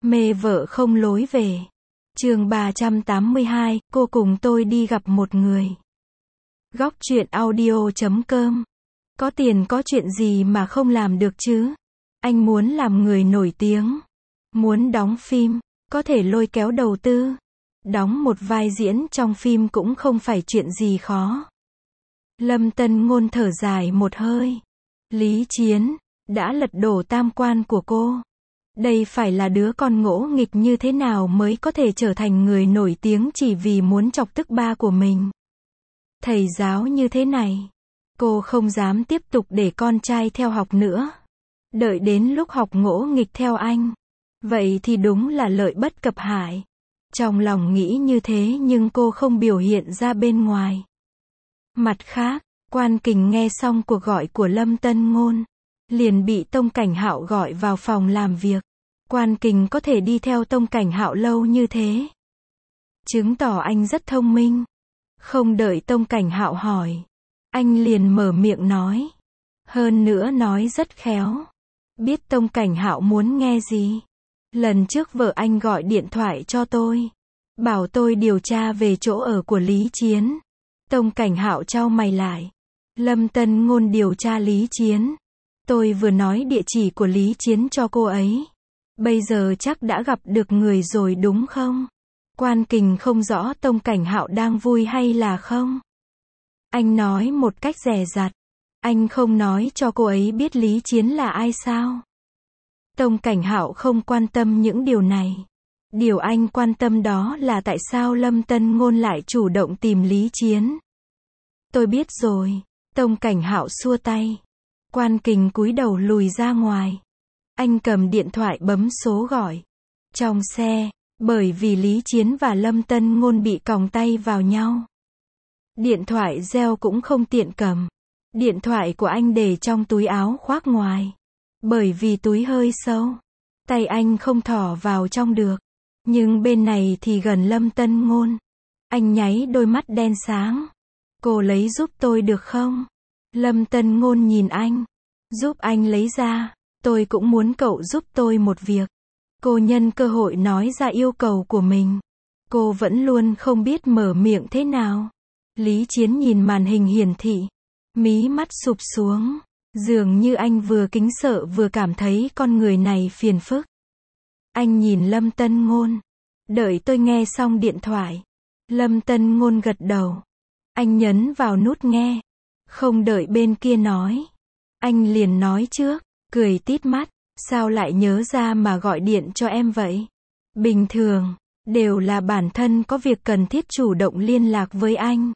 Mê vợ không lối về. Chương 382, cô cùng tôi đi gặp một người. Góc truyện audio.com. Có tiền có chuyện gì mà không làm được chứ? Anh muốn làm người nổi tiếng, muốn đóng phim, có thể lôi kéo đầu tư. Đóng một vai diễn trong phim cũng không phải chuyện gì khó. Lâm Tân Ngôn thở dài một hơi. Lý Chiến đã lật đổ tam quan của cô. Đây phải là đứa con ngỗ nghịch như thế nào mới có thể trở thành người nổi tiếng chỉ vì muốn chọc tức ba của mình. Thầy giáo như thế này, cô không dám tiếp tục để con trai theo học nữa. Đợi đến lúc học ngỗ nghịch theo anh, vậy thì đúng là lợi bất cập hại. Trong lòng nghĩ như thế nhưng cô không biểu hiện ra bên ngoài. Mặt khác, Quan Kình nghe xong cuộc gọi của Lâm Tân Ngôn, liền bị Tông Cảnh Hạo gọi vào phòng làm việc. Quan Kình có thể đi theo Tông Cảnh Hạo lâu như thế, chứng tỏ anh rất thông minh. Không đợi Tông Cảnh Hạo hỏi, anh liền mở miệng nói. Hơn nữa nói rất khéo. Biết Tông Cảnh Hạo muốn nghe gì. Lần trước vợ anh gọi điện thoại cho tôi, bảo tôi điều tra về chỗ ở của Lý Chiến. Tông Cảnh Hạo chau mày lại. Lâm Tân Ngôn điều tra Lý Chiến. Tôi vừa nói địa chỉ của Lý Chiến cho cô ấy. Bây giờ chắc đã gặp được người rồi đúng không? Quan Kình không rõ Tông Cảnh Hạo đang vui hay là không. Anh nói một cách dè dặt. Anh không nói cho cô ấy biết Lý Chiến là ai sao? Tông Cảnh Hạo không quan tâm những điều này. Điều anh quan tâm đó là tại sao Lâm Tân Ngôn lại chủ động tìm Lý Chiến. Tôi biết rồi. Tông Cảnh Hạo xua tay. Quan Kình cúi đầu lùi ra ngoài. Anh cầm điện thoại bấm số gọi. Trong xe, bởi vì Lý Chiến và Lâm Tân Ngôn bị còng tay vào nhau. Điện thoại reo cũng không tiện cầm. Điện thoại của anh để trong túi áo khoác ngoài. Bởi vì túi hơi sâu, tay anh không thỏ vào trong được. Nhưng bên này thì gần Lâm Tân Ngôn. Anh nháy đôi mắt đen sáng. Cô lấy giúp tôi được không? Lâm Tân Ngôn nhìn anh. Giúp anh lấy ra. Tôi cũng muốn cậu giúp tôi một việc. Cô nhân cơ hội nói ra yêu cầu của mình. Cô vẫn luôn không biết mở miệng thế nào. Lý Chiến nhìn màn hình hiển thị. Mí mắt sụp xuống. Dường như anh vừa kính sợ vừa cảm thấy con người này phiền phức. Anh nhìn Lâm Tân Ngôn. Đợi tôi nghe xong điện thoại. Lâm Tân Ngôn gật đầu. Anh nhấn vào nút nghe. Không đợi bên kia nói. Anh liền nói trước, cười tít mắt. Sao lại nhớ ra mà gọi điện cho em vậy? Bình thường, đều là bản thân có việc cần thiết chủ động liên lạc với anh.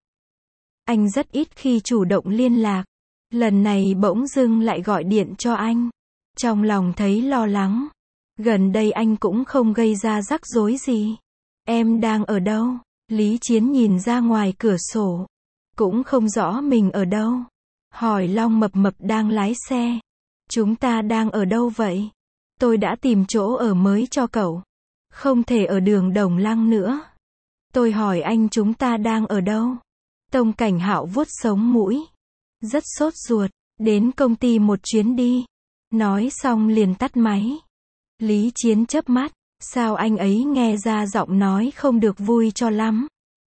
Anh rất ít khi chủ động liên lạc. Lần này bỗng dưng lại gọi điện cho anh. Trong lòng thấy lo lắng. Gần đây anh cũng không gây ra rắc rối gì. Em đang ở đâu? Lý Chiến nhìn ra ngoài cửa sổ. Cũng không rõ mình ở đâu. Hỏi Long Mập Mập đang lái xe. Chúng ta đang ở đâu vậy? Tôi đã tìm chỗ ở mới cho cậu. Không thể ở đường Đồng Lăng nữa. Tôi hỏi anh chúng ta đang ở đâu? Tông Cảnh Hạo vuốt sống mũi. Rất sốt ruột. Đến công ty một chuyến đi. Nói xong liền tắt máy. Lý Chiến chớp mắt. Sao anh ấy nghe ra giọng nói không được vui cho lắm.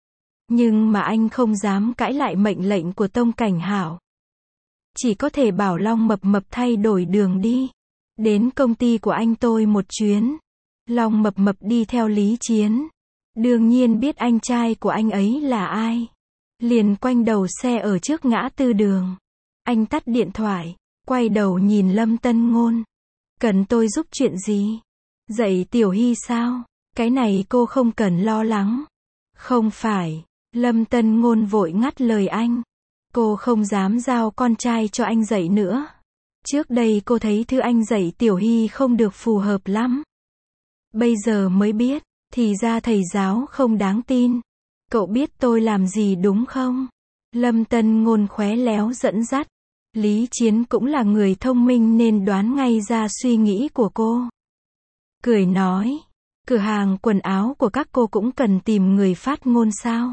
Nhưng mà anh không dám cãi lại mệnh lệnh của Tông Cảnh Hạo. Chỉ có thể bảo Long Mập Mập thay đổi đường đi. Đến công ty của anh tôi một chuyến. Long Mập Mập đi theo Lý Chiến. Đương nhiên biết anh trai của anh ấy là ai. Liền quanh đầu xe ở trước ngã tư đường. Anh tắt điện thoại. Quay đầu nhìn Lâm Tân Ngôn. Cần tôi giúp chuyện gì? Dạy Tiểu Hy sao? Cái này cô không cần lo lắng. Không phải. Lâm Tân Ngôn vội ngắt lời anh. Cô không dám giao con trai cho anh dạy nữa. Trước đây cô thấy thứ anh dạy Tiểu Hy không được phù hợp lắm. Bây giờ mới biết, thì ra thầy giáo không đáng tin. Cậu biết tôi làm gì đúng không? Lâm Tân Ngôn khéo léo dẫn dắt. Lý Chiến cũng là người thông minh nên đoán ngay ra suy nghĩ của cô. Cười nói, cửa hàng quần áo của các cô cũng cần tìm người phát ngôn sao?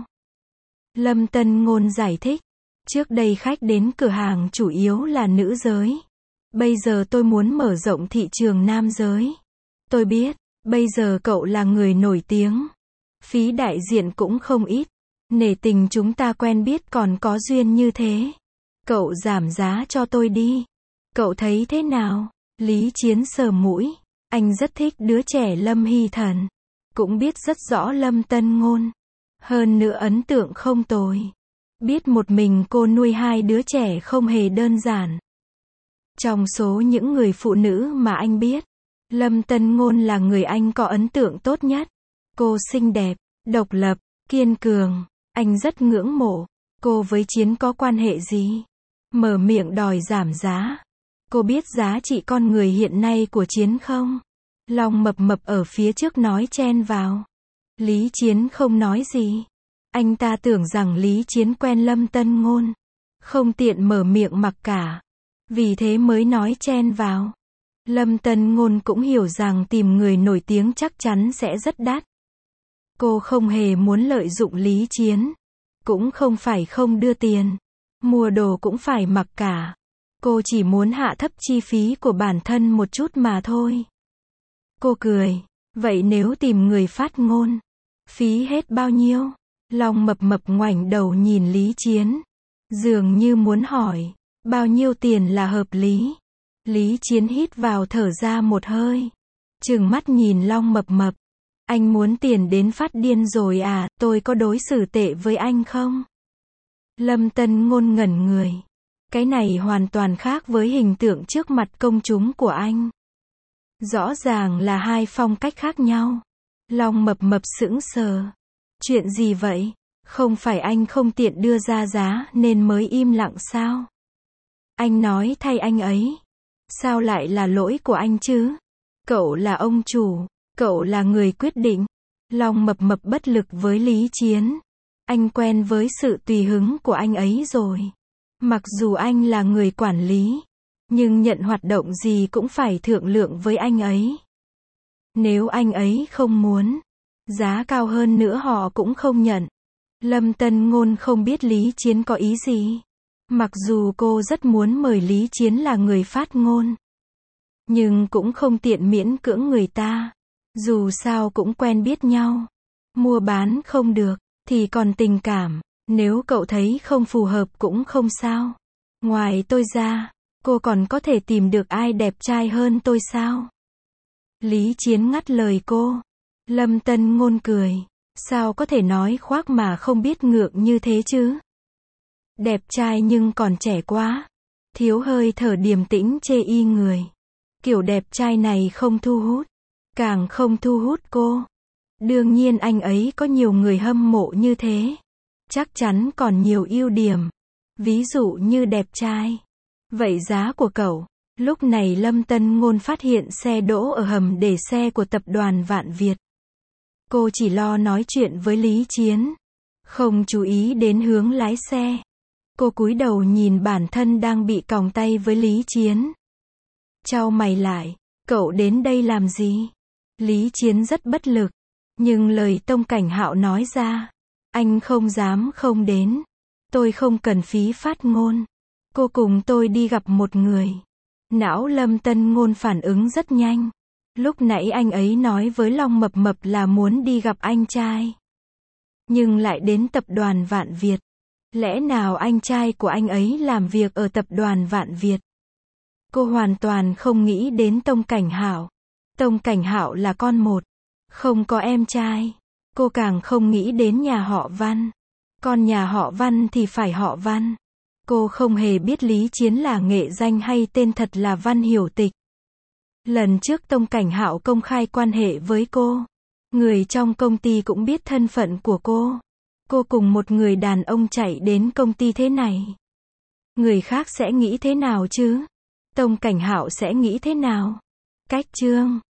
Lâm Tân Ngôn giải thích. Trước đây khách đến cửa hàng chủ yếu là nữ giới. Bây giờ tôi muốn mở rộng thị trường nam giới. Tôi biết, Bây giờ cậu là người nổi tiếng. Phí đại diện cũng không ít. Nể tình chúng ta quen biết còn có duyên như thế. Cậu giảm giá cho tôi đi. Cậu thấy thế nào? Lý Chiến sờ mũi. Anh rất thích đứa trẻ Lâm Hy Thần. Cũng biết rất rõ Lâm Tân Ngôn. Hơn nữa ấn tượng không tồi. Biết một mình cô nuôi hai đứa trẻ không hề đơn giản. Trong số những người phụ nữ mà anh biết, Lâm Tân Ngôn là người anh có ấn tượng tốt nhất. Cô xinh đẹp, độc lập, kiên cường. Anh rất ngưỡng mộ. Cô với Chiến có quan hệ gì? Mở miệng đòi giảm giá. Cô biết giá trị con người hiện nay của Chiến không? Long Mập Mập ở phía trước nói chen vào. Lý Chiến không nói gì. Anh ta tưởng rằng Lý Chiến quen Lâm Tân Ngôn. Không tiện mở miệng mặc cả. Vì thế mới nói chen vào. Lâm Tân Ngôn cũng hiểu rằng tìm người nổi tiếng chắc chắn sẽ rất đắt. Cô không hề muốn lợi dụng Lý Chiến. Cũng không phải không đưa tiền. Mua đồ cũng phải mặc cả. Cô chỉ muốn hạ thấp chi phí của bản thân một chút mà thôi. Cô cười. Vậy nếu tìm người phát ngôn, phí hết bao nhiêu? Long Mập Mập ngoảnh đầu nhìn Lý Chiến. Dường như muốn hỏi, bao nhiêu tiền là hợp lý? Lý Chiến hít vào thở ra một hơi. Trừng mắt nhìn Long Mập Mập. Anh muốn tiền đến phát điên rồi à, tôi có đối xử tệ với anh không? Lâm Tân Ngôn ngẩn người. Cái này hoàn toàn khác với hình tượng trước mặt công chúng của anh. Rõ ràng là hai phong cách khác nhau. Long Mập Mập sững sờ. Chuyện gì vậy? Không phải anh không tiện đưa ra giá nên mới im lặng sao? Anh nói thay anh ấy. Sao lại là lỗi của anh chứ? Cậu là ông chủ. Cậu là người quyết định. Long Mập Mập bất lực với Lý Chiến. Anh quen với sự tùy hứng của anh ấy rồi. Mặc dù anh là người quản lý, nhưng nhận hoạt động gì cũng phải thương lượng với anh ấy. Nếu anh ấy không muốn, giá cao hơn nữa họ cũng không nhận. Lâm Tân Ngôn không biết Lý Chiến có ý gì. Mặc dù cô rất muốn mời Lý Chiến là người phát ngôn, nhưng cũng không tiện miễn cưỡng người ta. Dù sao cũng quen biết nhau. Mua bán không được, thì còn tình cảm. Nếu cậu thấy không phù hợp cũng không sao. Ngoài tôi ra, cô còn có thể tìm được ai đẹp trai hơn tôi sao? Lý Chiến ngắt lời cô. Lâm Tân Ngôn cười. Sao có thể nói khoác mà không biết ngượng như thế chứ? Đẹp trai nhưng còn trẻ quá. Thiếu hơi thở điềm tĩnh chê y người. Kiểu đẹp trai này không thu hút. Càng không thu hút cô. Đương nhiên anh ấy có nhiều người hâm mộ như thế. Chắc chắn còn nhiều ưu điểm. Ví dụ như đẹp trai. Vậy giá của cậu? Lúc này Lâm Tân Ngôn phát hiện xe đỗ ở hầm để xe của tập đoàn Vạn Việt. Cô chỉ lo nói chuyện với Lý Chiến. Không chú ý đến hướng lái xe. Cô cúi đầu nhìn bản thân đang bị còng tay với Lý Chiến. Chau mày lại. Cậu đến đây làm gì? Lý Chiến rất bất lực. Nhưng lời Tông Cảnh Hạo nói ra. Anh không dám không đến. Tôi không cần phí phát ngôn. Cô cùng tôi đi gặp một người. Não Lâm Tân Ngôn phản ứng rất nhanh. Lúc nãy anh ấy nói với Long Mập Mập là muốn đi gặp anh trai. Nhưng lại đến tập đoàn Vạn Việt. Lẽ nào anh trai của anh ấy làm việc ở tập đoàn Vạn Việt? Cô hoàn toàn không nghĩ đến Tông Cảnh Hạo. Tông Cảnh Hạo là con một. Không có em trai. Cô càng không nghĩ đến nhà họ Văn. Con nhà họ Văn thì phải họ Văn. Cô không hề biết Lý Chiến là nghệ danh hay tên thật là Văn Hiểu Tịch. Lần trước Tông Cảnh Hạo công khai quan hệ với cô. Người trong công ty cũng biết thân phận của cô. Cô cùng một người đàn ông chạy đến công ty thế này. Người khác sẽ nghĩ thế nào chứ? Tông Cảnh Hạo sẽ nghĩ thế nào? Cách chương